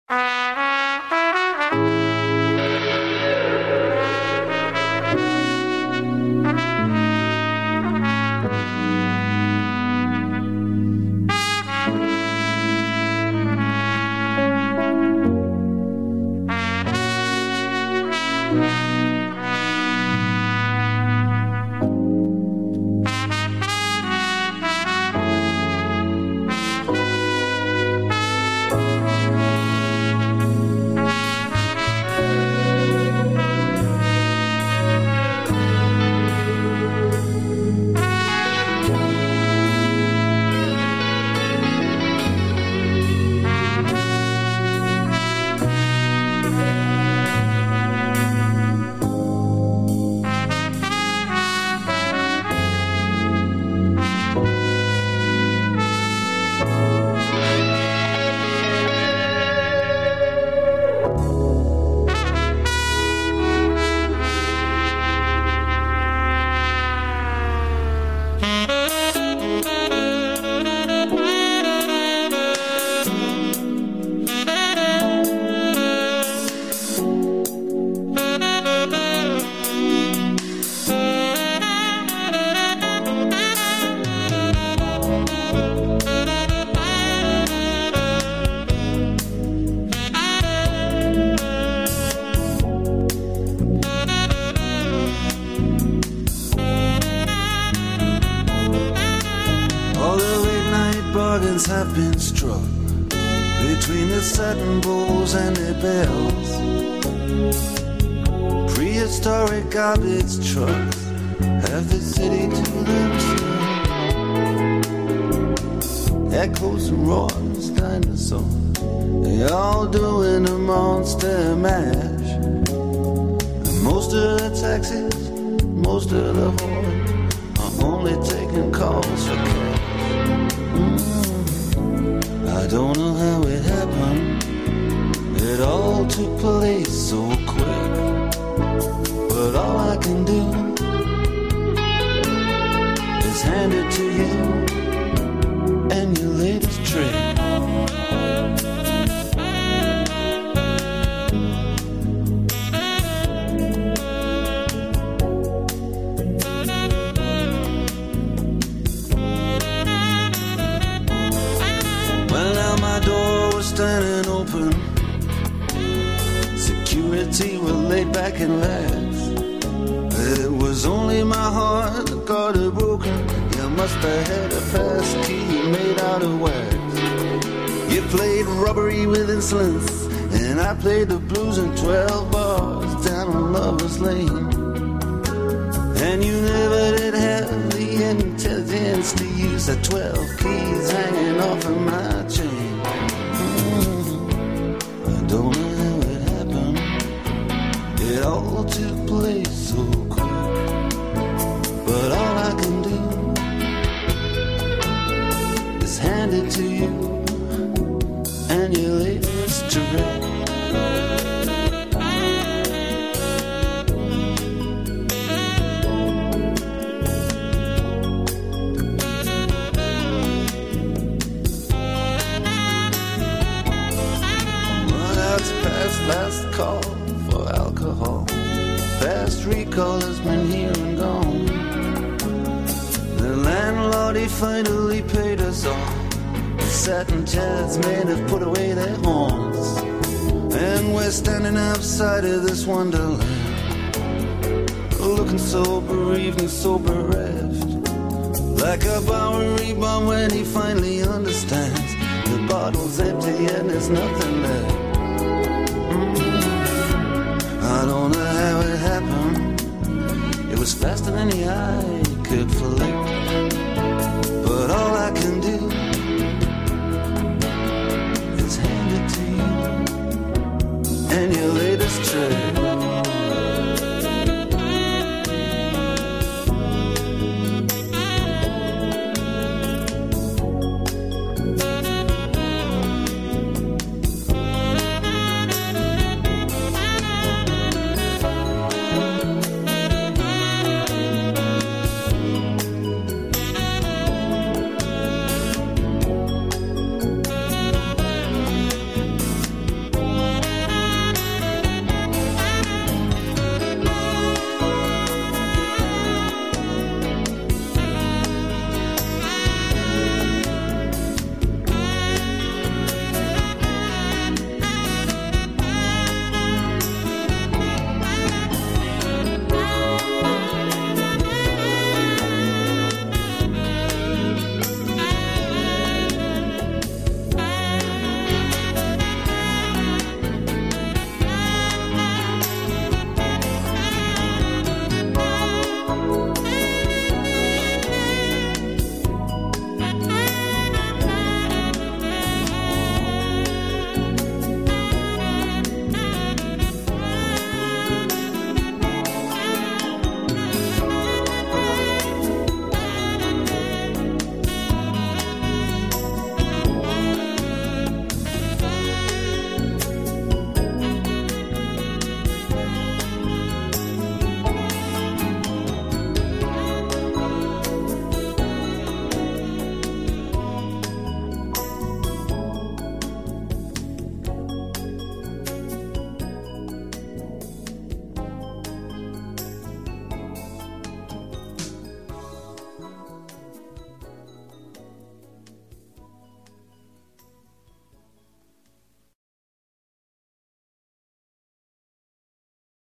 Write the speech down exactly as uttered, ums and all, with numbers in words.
Have been struck between the satin bowls and their bells. Prehistoric garbage trucks have the city to themselves. Echoes and roars, dinosaurs, they all doing a monster mash. And most of the taxis, most of the whores are only taking calls for cash. I don't know how it happened, it all took place so quick. But all I can do is hand it to you and your latest trick. Standing open, security were laid back and lax. It was only my heart that got it broken. You must have had a pass key made out of wax. You played robbery with insolence, and I played the blues in twelve bars down on Lover's Lane. And you never did have the intelligence to use the twelve keys hanging off of my chain. Don't know how it happened, it all took place so quick. But all I can do is hand it to you and your latest trick. Last call for alcohol, fast recall has been here and gone. The landlord, he finally paid us all. The satin chairs men have put away their horns, and we're standing outside of this wonderland, looking so bereaved and so bereft, like a Bowery bomb when he finally understands the bottle's empty and there's nothing left. I don't know how it happened, it was faster than the eye could flick. But all I can do is hand it to you and you